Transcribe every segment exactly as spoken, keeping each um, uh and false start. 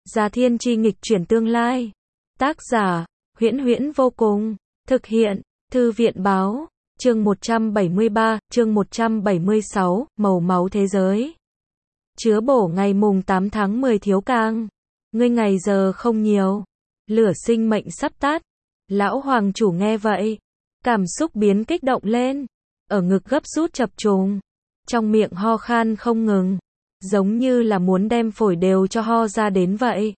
Già Thiên Chi nghịch chuyển tương lai. Tác giả, Huyễn Huyễn vô cùng. Thực hiện, Thư viện báo. Chương một trăm bảy mươi ba, chương một trăm bảy mươi sáu, màu máu thế giới. Chứa bổ ngày mùng tám tháng mười thiếu càng. Ngươi ngày giờ không nhiều. Lửa sinh mệnh sắp tắt. Lão hoàng chủ nghe vậy. Cảm xúc biến kích động lên. Ở ngực gấp rút chập trùng. Trong miệng ho khan không ngừng. Giống như là muốn đem phổi đều cho ho ra đến vậy.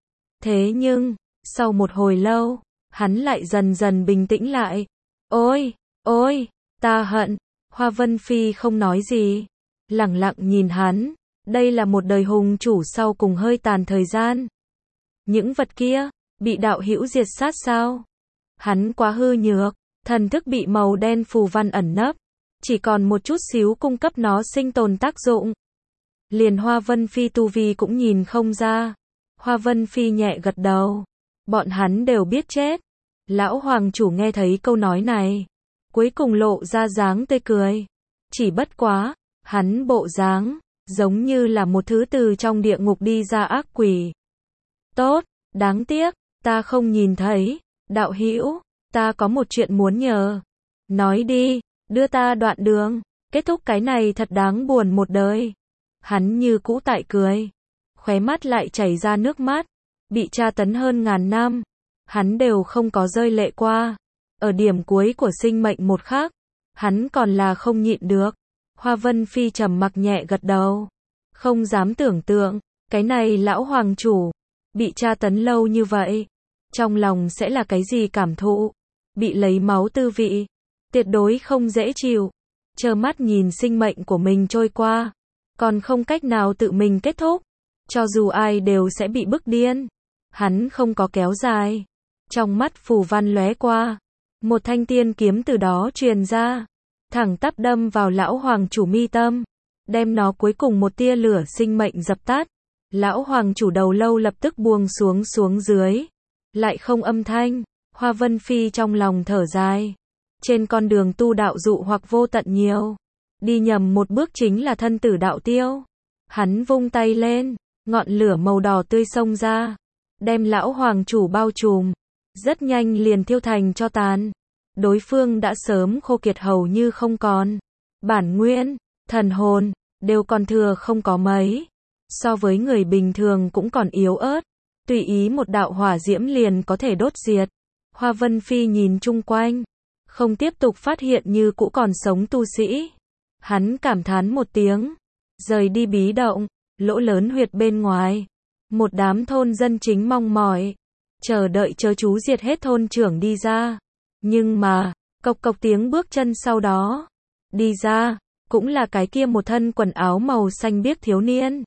Thế nhưng, sau một hồi lâu, hắn lại dần dần bình tĩnh lại. Ôi, ôi, ta hận. Hoa Vân Phi không nói gì. Lẳng lặng nhìn hắn. Đây là một đời hùng chủ sau cùng hơi tàn thời gian. Những vật kia, bị đạo hữu diệt sát sao? Hắn quá hư nhược, thần thức bị màu đen phù văn ẩn nấp. Chỉ còn một chút xíu cung cấp nó sinh tồn tác dụng. Liền Hoa Vân Phi tu vi cũng nhìn không ra. Hoa Vân Phi nhẹ gật đầu. Bọn hắn đều biết chết. Lão hoàng chủ nghe thấy câu nói này. Cuối cùng lộ ra dáng tươi cười. Chỉ bất quá, hắn bộ dáng, giống như là một thứ từ trong địa ngục đi ra ác quỷ. Tốt, đáng tiếc, ta không nhìn thấy. Đạo hữu, ta có một chuyện muốn nhờ. Nói đi, đưa ta đoạn đường. Kết thúc cái này thật đáng buồn một đời. Hắn như cũ tại cười. Khóe mắt lại chảy ra nước mắt. Bị tra tấn hơn ngàn năm. Hắn đều không có rơi lệ qua. Ở điểm cuối của sinh mệnh một khắc. Hắn còn là không nhịn được. Hoa Vân Phi trầm mặc nhẹ gật đầu. Không dám tưởng tượng. Cái này lão hoàng chủ. Bị tra tấn lâu như vậy. Trong lòng sẽ là cái gì cảm thụ. Bị lấy máu tư vị. Tuyệt đối không dễ chịu. Trơ mắt nhìn sinh mệnh của mình trôi qua. Còn không cách nào tự mình kết thúc. Cho dù ai đều sẽ bị bức điên. Hắn không có kéo dài. Trong mắt phù văn lóe qua. Một thanh tiên kiếm từ đó truyền ra. Thẳng tắp đâm vào lão hoàng chủ mi tâm. Đem nó cuối cùng một tia lửa sinh mệnh dập tắt. Lão hoàng chủ đầu lâu lập tức buông xuống xuống dưới. Lại không âm thanh. Hoa Vân Phi trong lòng thở dài. Trên con đường tu đạo dụ hoặc vô tận nhiều. Đi nhầm một bước chính là thân tử đạo tiêu. Hắn vung tay lên. Ngọn lửa màu đỏ tươi xông ra. Đem lão hoàng chủ bao trùm. Rất nhanh liền thiêu thành cho tàn. Đối phương đã sớm khô kiệt hầu như không còn. Bản nguyên, thần hồn, đều còn thừa không có mấy. So với người bình thường cũng còn yếu ớt. Tùy ý một đạo hỏa diễm liền có thể đốt diệt. Hoa Vân Phi nhìn chung quanh. Không tiếp tục phát hiện như cũ còn sống tu sĩ. Hắn cảm thán một tiếng. Rời đi bí động. Lỗ lớn huyệt bên ngoài. Một đám thôn dân chính mong mỏi. Chờ đợi chớ chú diệt hết thôn trưởng đi ra. Nhưng mà, cộc cộc tiếng bước chân sau đó. Đi ra, cũng là cái kia một thân quần áo màu xanh biếc thiếu niên.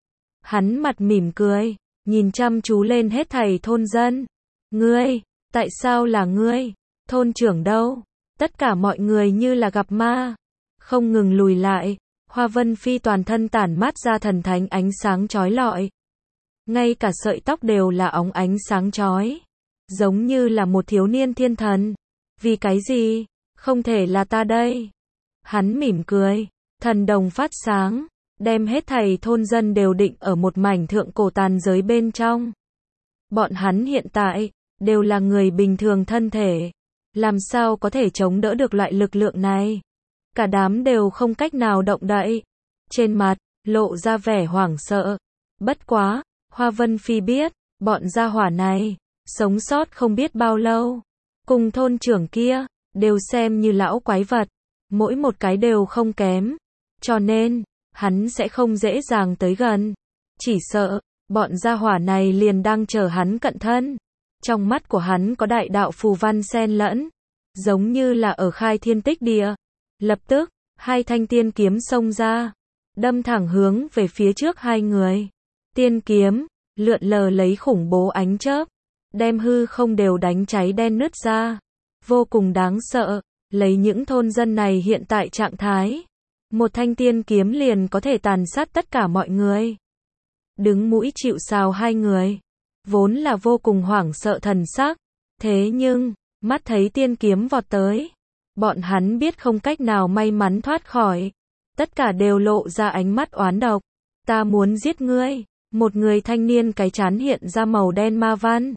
Hắn mặt mỉm cười, nhìn chăm chú lên hết thảy thôn dân. Ngươi, tại sao là ngươi? Thôn trưởng đâu? Tất cả mọi người như là gặp ma. Không ngừng lùi lại. Hoa Vân Phi toàn thân tản mát ra thần thánh ánh sáng chói lọi. Ngay cả sợi tóc đều là óng ánh sáng chói. Giống như là một thiếu niên thiên thần. Vì cái gì? Không thể là ta đây. Hắn mỉm cười. Thần đồng phát sáng. Đem hết thảy thôn dân đều định ở một mảnh thượng cổ tàn giới bên trong. Bọn hắn hiện tại, đều là người bình thường thân thể. Làm sao có thể chống đỡ được loại lực lượng này? Cả đám đều không cách nào động đậy. Trên mặt, lộ ra vẻ hoảng sợ. Bất quá, Hoa Vân Phi biết, bọn gia hỏa này, sống sót không biết bao lâu. Cùng thôn trưởng kia, đều xem như lão quái vật. Mỗi một cái đều không kém. Cho nên, hắn sẽ không dễ dàng tới gần. Chỉ sợ, bọn gia hỏa này liền đang chờ hắn cận thân. Trong mắt của hắn có đại đạo phù văn xen lẫn. Giống như là ở khai thiên tích địa. Lập tức, hai thanh tiên kiếm xông ra. Đâm thẳng hướng về phía trước hai người. Tiên kiếm, lượn lờ lấy khủng bố ánh chớp. Đem hư không đều đánh cháy đen nứt ra. Vô cùng đáng sợ. Lấy những thôn dân này hiện tại trạng thái. Một thanh tiên kiếm liền có thể tàn sát tất cả mọi người. Đứng mũi chịu sào hai người. Vốn là vô cùng hoảng sợ thần sắc. Thế nhưng, mắt thấy tiên kiếm vọt tới. Bọn hắn biết không cách nào may mắn thoát khỏi. Tất cả đều lộ ra ánh mắt oán độc. Ta muốn giết ngươi. Một người thanh niên cái trán hiện ra màu đen ma văn.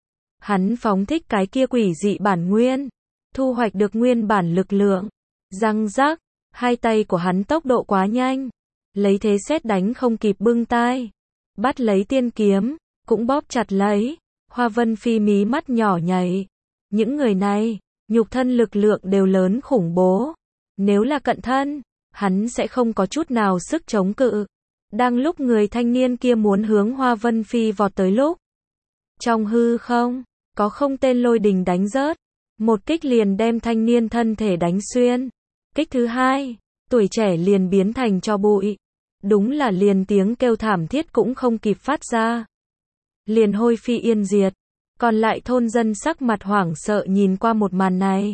Hắn phóng thích cái kia quỷ dị bản nguyên, thu hoạch được nguyên bản lực lượng. Răng rắc, hai tay của hắn tốc độ quá nhanh, lấy thế sét đánh không kịp bưng tai, bắt lấy tiên kiếm, cũng bóp chặt lấy. Hoa Vân Phi mí mắt nhỏ nhảy. Những người này, nhục thân lực lượng đều lớn khủng bố. Nếu là cận thân, hắn sẽ không có chút nào sức chống cự. Đang lúc người thanh niên kia muốn hướng Hoa Vân Phi vọt tới lúc, trong hư không, có không tên lôi đình đánh rớt. Một kích liền đem thanh niên thân thể đánh xuyên. Kích thứ hai, tuổi trẻ liền biến thành tro bụi. Đúng là liền tiếng kêu thảm thiết cũng không kịp phát ra. Liền hôi phi yên diệt. Còn lại thôn dân sắc mặt hoảng sợ nhìn qua một màn này.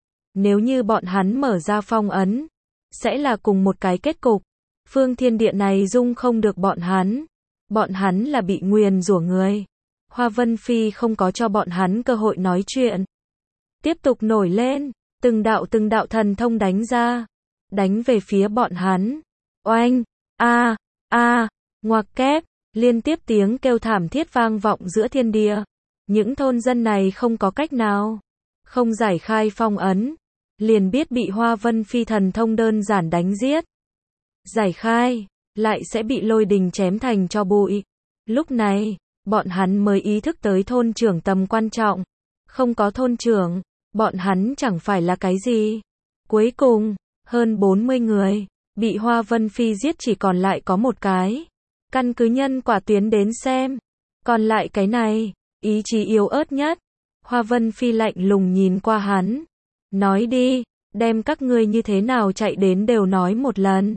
Nếu như bọn hắn mở ra phong ấn, sẽ là cùng một cái kết cục. Phương thiên địa này dung không được bọn hắn. Bọn hắn là bị nguyền rủa người. Hoa Vân Phi không có cho bọn hắn cơ hội nói chuyện. Tiếp tục nổi lên, từng đạo từng đạo thần thông đánh ra, đánh về phía bọn hắn. Oanh, a, a, ngoặc kép, liên tiếp tiếng kêu thảm thiết vang vọng giữa thiên địa. Những thôn dân này không có cách nào, không giải khai phong ấn, liền biết bị Hoa Vân Phi thần thông đơn giản đánh giết. Giải khai, lại sẽ bị lôi đình chém thành tro bụi. Lúc này, bọn hắn mới ý thức tới thôn trưởng tầm quan trọng. Không có thôn trưởng, bọn hắn chẳng phải là cái gì. Cuối cùng, hơn bốn mươi người, bị Hoa Vân Phi giết chỉ còn lại có một cái. Căn cứ nhân quả tuyến đến xem. Còn lại cái này, ý chí yếu ớt nhất. Hoa Vân Phi lạnh lùng nhìn qua hắn. Nói đi, đem các ngươi như thế nào chạy đến đều nói một lần.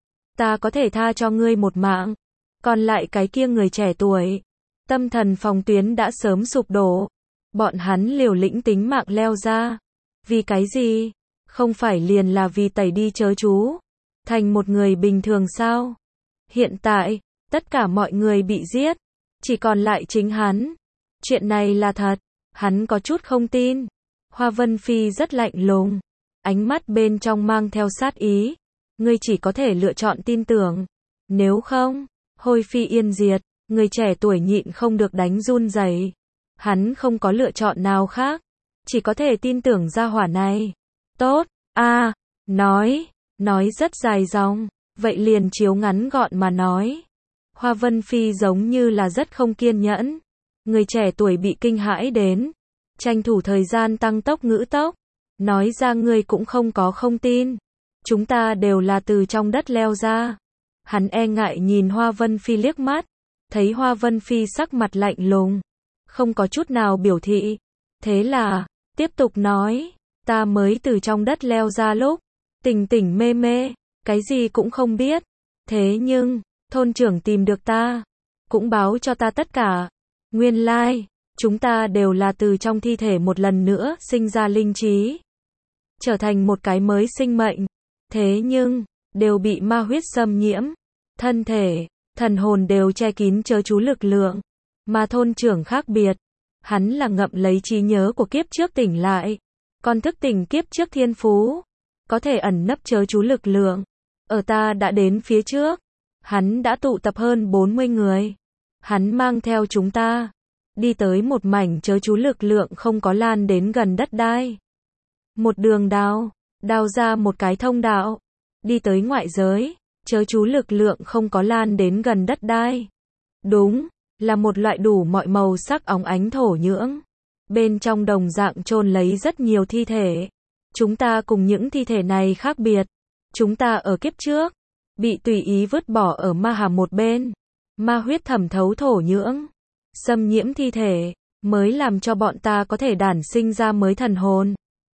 Ta có thể tha cho ngươi một mạng. Còn lại cái kia người trẻ tuổi, tâm thần phòng tuyến đã sớm sụp đổ. Bọn hắn liều lĩnh tính mạng leo ra. Vì cái gì? Không phải liền là vì tẩy đi chớ chú, thành một người bình thường sao? Hiện tại, tất cả mọi người bị giết, chỉ còn lại chính hắn. Chuyện này là thật, hắn có chút không tin. Hoa Vân Phi rất lạnh lùng, ánh mắt bên trong mang theo sát ý. Ngươi chỉ có thể lựa chọn tin tưởng, nếu không, hôi phi yên diệt. Người trẻ tuổi nhịn không được đánh run rẩy. Hắn không có lựa chọn nào khác, chỉ có thể tin tưởng gia hỏa này. Tốt, a, à, nói, nói rất dài dòng, vậy liền chiếu ngắn gọn mà nói. Hoa Vân Phi giống như là rất không kiên nhẫn. Người trẻ tuổi bị kinh hãi đến, tranh thủ thời gian tăng tốc ngữ tốc, nói ra ngươi cũng không có không tin. Chúng ta đều là từ trong đất leo ra. Hắn e ngại nhìn Hoa Vân Phi liếc mắt, thấy Hoa Vân Phi sắc mặt lạnh lùng, không có chút nào biểu thị. Thế là, tiếp tục nói, ta mới từ trong đất leo ra lúc, tỉnh tỉnh mê mê, cái gì cũng không biết. Thế nhưng, thôn trưởng tìm được ta, cũng báo cho ta tất cả. Nguyên lai, chúng ta đều là từ trong thi thể một lần nữa sinh ra linh trí, trở thành một cái mới sinh mệnh. Thế nhưng, đều bị ma huyết xâm nhiễm, thân thể, thần hồn đều che kín chớ chú lực lượng. Mà thôn trưởng khác biệt, hắn là ngậm lấy trí nhớ của kiếp trước tỉnh lại, còn thức tỉnh kiếp trước thiên phú, có thể ẩn nấp chớ chú lực lượng. Ở ta đã đến phía trước, hắn đã tụ tập hơn bốn mươi người. Hắn mang theo chúng ta, đi tới một mảnh chớ chú lực lượng không có lan đến gần đất đai. Một đường đào, đào ra một cái thông đạo, đi tới ngoại giới, chớ chú lực lượng không có lan đến gần đất đai. Đúng, là một loại đủ mọi màu sắc óng ánh thổ nhưỡng. Bên trong đồng dạng chôn lấy rất nhiều thi thể. Chúng ta cùng những thi thể này khác biệt. Chúng ta ở kiếp trước, bị tùy ý vứt bỏ ở ma hà một bên. Ma huyết thẩm thấu thổ nhưỡng, xâm nhiễm thi thể, mới làm cho bọn ta có thể đản sinh ra mới thần hồn.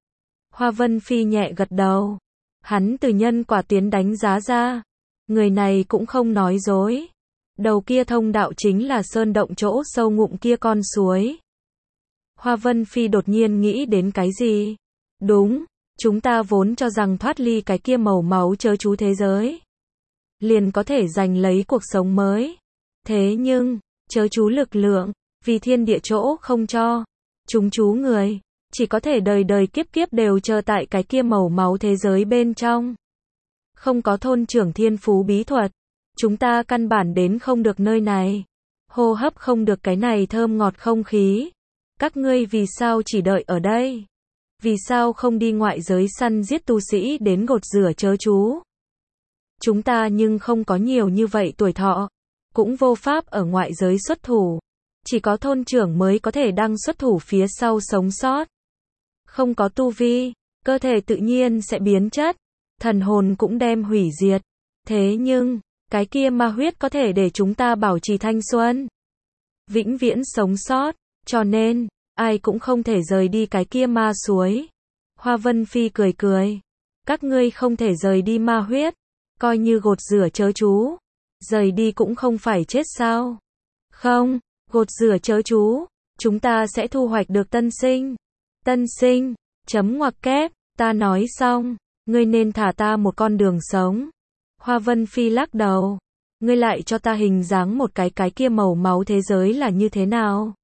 Hoa Vân Phi nhẹ gật đầu. Hắn từ nhân quả tuyến đánh giá ra. Người này cũng không nói dối. Đầu kia thông đạo chính là sơn động chỗ sâu ngụm kia con suối. Hoa Vân Phi đột nhiên nghĩ đến cái gì? Đúng, chúng ta vốn cho rằng thoát ly cái kia màu máu chớ chú thế giới, liền có thể giành lấy cuộc sống mới. Thế nhưng, chớ chú lực lượng, vì thiên địa chỗ không cho, chúng chú người, chỉ có thể đời đời kiếp kiếp đều chờ tại cái kia màu máu thế giới bên trong. Không có thôn trưởng thiên phú bí thuật, Chúng ta căn bản đến không được nơi này. Hô hấp không được cái này thơm ngọt không khí. Các ngươi vì sao chỉ đợi ở đây? Vì sao không đi ngoại giới săn giết tu sĩ đến gột rửa chớ chú? Chúng ta nhưng không có nhiều như vậy tuổi thọ, cũng vô pháp ở ngoại giới xuất thủ. Chỉ có thôn trưởng mới có thể đăng xuất thủ phía sau sống sót. Không có tu vi, cơ thể tự nhiên sẽ biến chất, thần hồn cũng đem hủy diệt. Thế nhưng, cái kia ma huyết có thể để chúng ta bảo trì thanh xuân, vĩnh viễn sống sót, cho nên, ai cũng không thể rời đi cái kia ma suối. Hoa Vân Phi cười cười. Các ngươi không thể rời đi ma huyết, coi như gột rửa chớ chú. Rời đi cũng không phải chết sao? Không, gột rửa chớ chú, chúng ta sẽ thu hoạch được tân sinh. Tân sinh, chấm ngoặc kép, ta nói xong, ngươi nên thả ta một con đường sống. Hoa Vân Phi lắc đầu. Ngươi lại cho ta hình dáng một cái cái kia màu máu thế giới là như thế nào?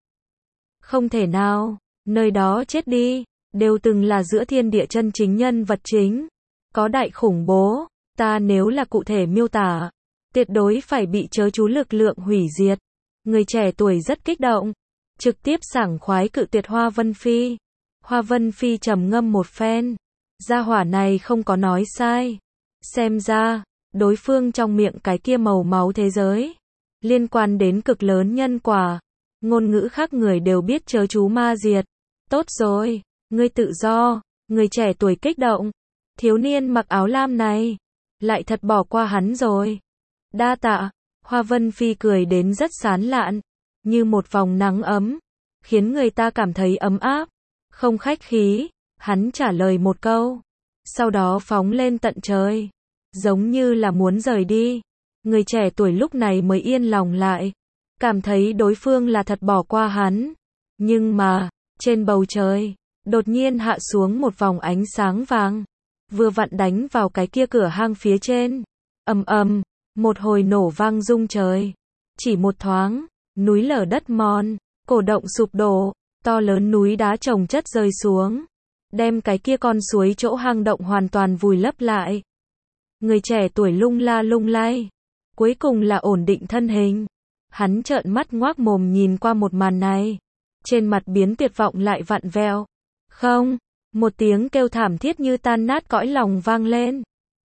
Không thể nào, nơi đó chết đi, đều từng là giữa thiên địa chân chính nhân vật chính. Có đại khủng bố, ta nếu là cụ thể miêu tả, tuyệt đối phải bị chớ chú lực lượng hủy diệt. Người trẻ tuổi rất kích động, trực tiếp sảng khoái cự tuyệt Hoa Vân Phi. Hoa Vân Phi trầm ngâm một phen, gia hỏa này không có nói sai. Xem ra, đối phương trong miệng cái kia màu máu thế giới, liên quan đến cực lớn nhân quả. Ngôn ngữ khác người đều biết chớ chú ma diệt. Tốt rồi, ngươi tự do, người trẻ tuổi kích động. Thiếu niên mặc áo lam này, lại thật bỏ qua hắn rồi. Đa tạ, Hoa Vân Phi cười đến rất sán lạn, như một vòng nắng ấm, khiến người ta cảm thấy ấm áp. Không khách khí, hắn trả lời một câu, sau đó phóng lên tận trời, giống như là muốn rời đi. Người trẻ tuổi lúc này mới yên lòng lại, cảm thấy đối phương là thật bỏ qua hắn. Nhưng mà, trên bầu trời, đột nhiên hạ xuống một vòng ánh sáng vàng, vừa vặn đánh vào cái kia cửa hang phía trên. Ầm ầm, một hồi nổ vang rung trời. Chỉ một thoáng, núi lở đất mòn, cổ động sụp đổ, to lớn núi đá chồng chất rơi xuống, đem cái kia con suối chỗ hang động hoàn toàn vùi lấp lại. Người trẻ tuổi lung la lung lay, cuối cùng là ổn định thân hình. Hắn trợn mắt ngoác mồm nhìn qua một màn này, trên mặt biến tuyệt vọng lại vặn vẹo. Không, một tiếng kêu thảm thiết như tan nát cõi lòng vang lên.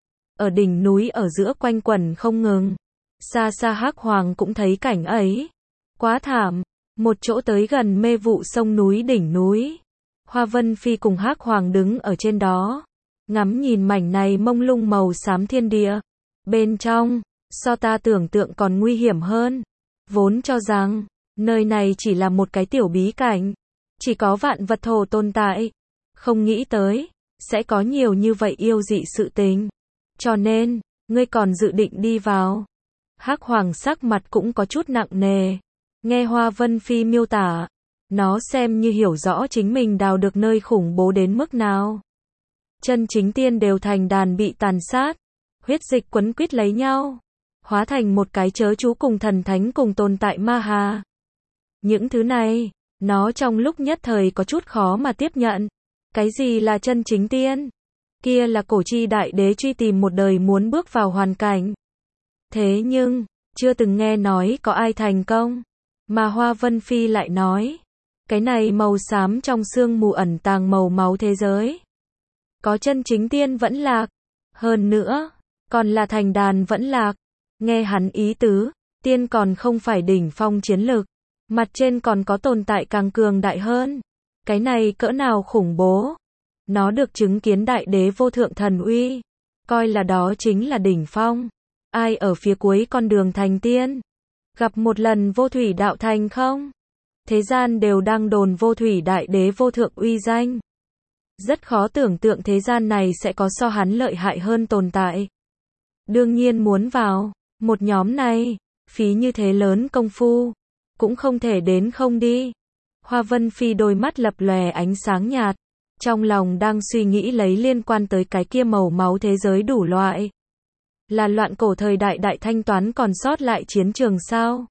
Ở đỉnh núi ở giữa quanh quẩn không ngừng. Xa xa Hắc Hoàng cũng thấy cảnh ấy. Quá thảm, một chỗ tới gần mê vụ sông núi đỉnh núi. Hoa Vân Phi cùng Hắc Hoàng đứng ở trên đó, ngắm nhìn mảnh này mông lung màu xám thiên địa. Bên trong, so ta tưởng tượng còn nguy hiểm hơn. Vốn cho rằng, nơi này chỉ là một cái tiểu bí cảnh, chỉ có vạn vật thổ tồn tại. Không nghĩ tới, sẽ có nhiều như vậy yêu dị sự tình. Cho nên, ngươi còn dự định đi vào. Hắc Hoàng sắc mặt cũng có chút nặng nề. Nghe Hoa Vân Phi miêu tả, nó xem như hiểu rõ chính mình đào được nơi khủng bố đến mức nào. Chân chính tiên đều thành đàn bị tàn sát, huyết dịch quấn quýt lấy nhau, hóa thành một cái chớ chú cùng thần thánh cùng tồn tại ma hà. Những thứ này, nó trong lúc nhất thời có chút khó mà tiếp nhận. Cái gì là chân chính tiên? Kia là cổ chi đại đế truy tìm một đời muốn bước vào hoàn cảnh. Thế nhưng, chưa từng nghe nói có ai thành công. Mà Hoa Vân Phi lại nói, cái này màu xám trong sương mù ẩn tàng màu máu thế giới. Có chân chính tiên vẫn lạc. Hơn nữa, còn là thành đàn vẫn lạc. Nghe hắn ý tứ, tiên còn không phải đỉnh phong chiến lực. Mặt trên còn có tồn tại càng cường đại hơn. Cái này cỡ nào khủng bố. Nó được chứng kiến đại đế vô thượng thần uy. Coi là đó chính là đỉnh phong. Ai ở phía cuối con đường thành tiên? Gặp một lần vô thủy đạo thành không? Thế gian đều đang đồn vô thủy đại đế vô thượng uy danh. Rất khó tưởng tượng thế gian này sẽ có so hắn lợi hại hơn tồn tại. Đương nhiên muốn vào, một nhóm này, phí như thế lớn công phu, cũng không thể đến không đi. Hoa Vân Phi đôi mắt lập lòe ánh sáng nhạt, trong lòng đang suy nghĩ lấy liên quan tới cái kia màu máu thế giới đủ loại. Là loạn cổ thời đại đại thanh toán còn sót lại chiến trường sao?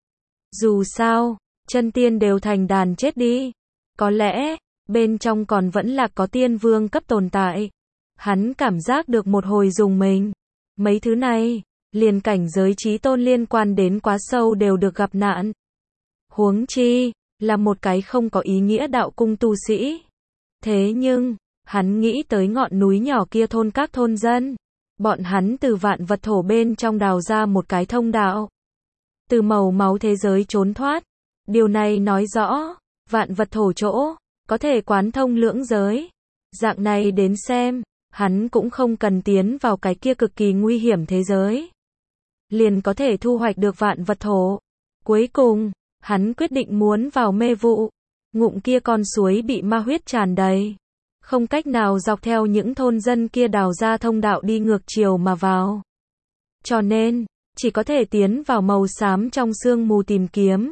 Dù sao, chân tiên đều thành đàn chết đi. Có lẽ, bên trong còn vẫn là có tiên vương cấp tồn tại. Hắn cảm giác được một hồi dùng mình. Mấy thứ này, liền cảnh giới chí tôn liên quan đến quá sâu đều được gặp nạn. Huống chi, là một cái không có ý nghĩa đạo cung tu sĩ. Thế nhưng, hắn nghĩ tới ngọn núi nhỏ kia thôn các thôn dân. Bọn hắn từ vạn vật thổ bên trong đào ra một cái thông đạo. Từ màu máu thế giới trốn thoát. Điều này nói rõ, vạn vật thổ chỗ, có thể quán thông lưỡng giới. Dạng này đến xem, hắn cũng không cần tiến vào cái kia cực kỳ nguy hiểm thế giới. Liền có thể thu hoạch được vạn vật thổ. Cuối cùng, hắn quyết định muốn vào mê vụ. Ngụm kia con suối bị ma huyết tràn đầy. Không cách nào dọc theo những thôn dân kia đào ra thông đạo đi ngược chiều mà vào. Cho nên, chỉ có thể tiến vào màu xám trong sương mù tìm kiếm.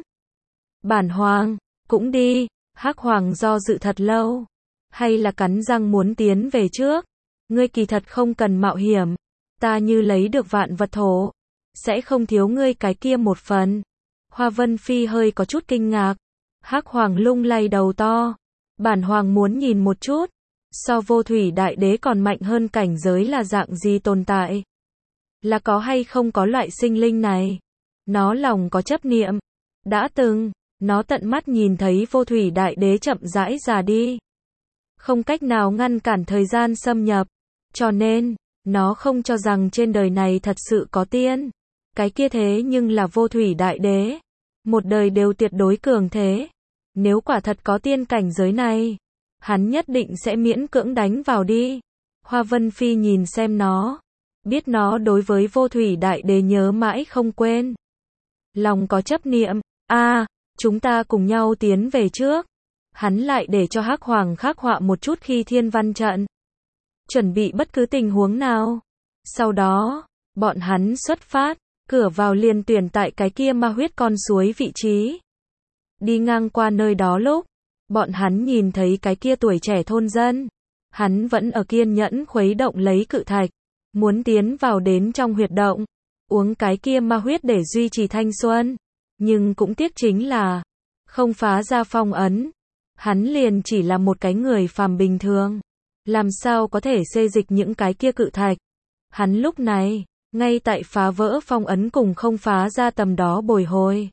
Bản hoàng, cũng đi, Hắc Hoàng do dự thật lâu. Hay là cắn răng muốn tiến về trước. Ngươi kỳ thật không cần mạo hiểm. Ta như lấy được vạn vật thổ. Sẽ không thiếu ngươi cái kia một phần. Hoa Vân Phi hơi có chút kinh ngạc. Hắc Hoàng lung lay đầu to. Bản hoàng muốn nhìn một chút. So vô thủy đại đế còn mạnh hơn cảnh giới là dạng gì tồn tại. Là có hay không có loại sinh linh này. Nó lòng có chấp niệm. Đã từng, nó tận mắt nhìn thấy vô thủy đại đế chậm rãi già đi. Không cách nào ngăn cản thời gian xâm nhập. Cho nên, nó không cho rằng trên đời này thật sự có tiên. Cái kia thế nhưng là vô thủy đại đế. Một đời đều tuyệt đối cường thế. Nếu quả thật có tiên cảnh giới này, hắn nhất định sẽ miễn cưỡng đánh vào đi. Hoa Vân Phi nhìn xem nó. Biết nó đối với vô thủy đại đế nhớ mãi không quên. Lòng có chấp niệm. a à, chúng ta cùng nhau tiến về trước. Hắn lại để cho Hắc Hoàng khắc họa một chút khi thiên văn trận. Chuẩn bị bất cứ tình huống nào. Sau đó, bọn hắn xuất phát. Cửa vào liền tuyển tại cái kia ma huyết con suối vị trí. Đi ngang qua nơi đó lúc, bọn hắn nhìn thấy cái kia tuổi trẻ thôn dân. Hắn vẫn ở kiên nhẫn khuấy động lấy cự thạch. Muốn tiến vào đến trong huyệt động. Uống cái kia ma huyết để duy trì thanh xuân. Nhưng cũng tiếc chính là, không phá ra phong ấn. Hắn liền chỉ là một cái người phàm bình thường. Làm sao có thể xê dịch những cái kia cự thạch. Hắn lúc này, ngay tại phá vỡ phong ấn cùng không phá ra tầm đó bồi hồi.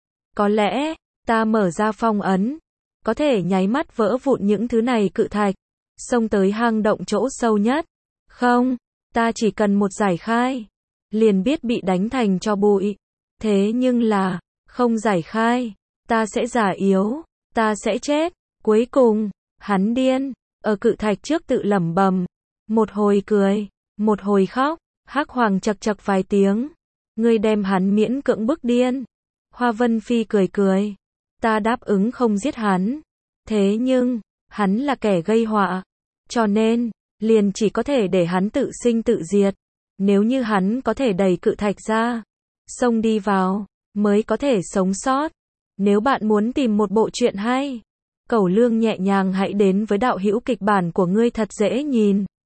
Có lẽ, ta mở ra phong ấn. Có thể nháy mắt vỡ vụn những thứ này cự thạch. Xông tới hang động chỗ sâu nhất. Không, ta chỉ cần một giải khai. Liền biết bị đánh thành cho bụi. Thế nhưng là, không giải khai. Ta sẽ già yếu. Ta sẽ chết. Cuối cùng, hắn điên. Ở cự thạch trước tự lẩm bẩm. Một hồi cười. Một hồi khóc. Hắc Hoàng chật chật vài tiếng. Ngươi đem hắn miễn cưỡng bức điên. Hoa Vân Phi cười cười. Ta đáp ứng không giết hắn. Thế nhưng, hắn là kẻ gây họa. Cho nên, liền chỉ có thể để hắn tự sinh tự diệt. Nếu như hắn có thể đẩy cự thạch ra, xông đi vào, mới có thể sống sót. Nếu bạn muốn tìm một bộ truyện hay, Cẩu Lương nhẹ nhàng hãy đến với đạo hữu kịch bản của ngươi thật dễ nhìn.